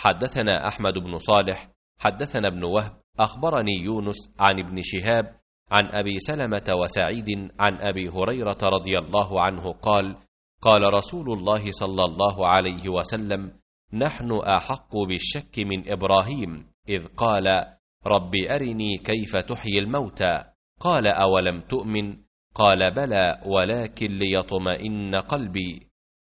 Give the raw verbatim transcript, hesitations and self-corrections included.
حدثنا أحمد بن صالح حدثنا ابن وهب أخبرني يونس عن ابن شهاب عن أبي سلمة وسعيد عن أبي هريرة رضي الله عنه قال قال رسول الله صلى الله عليه وسلم نحن أحق بالشك من إبراهيم إذ قال رب أرني كيف تحيي الموتى قال أولم تؤمن قال بلى ولكن ليطمئن قلبي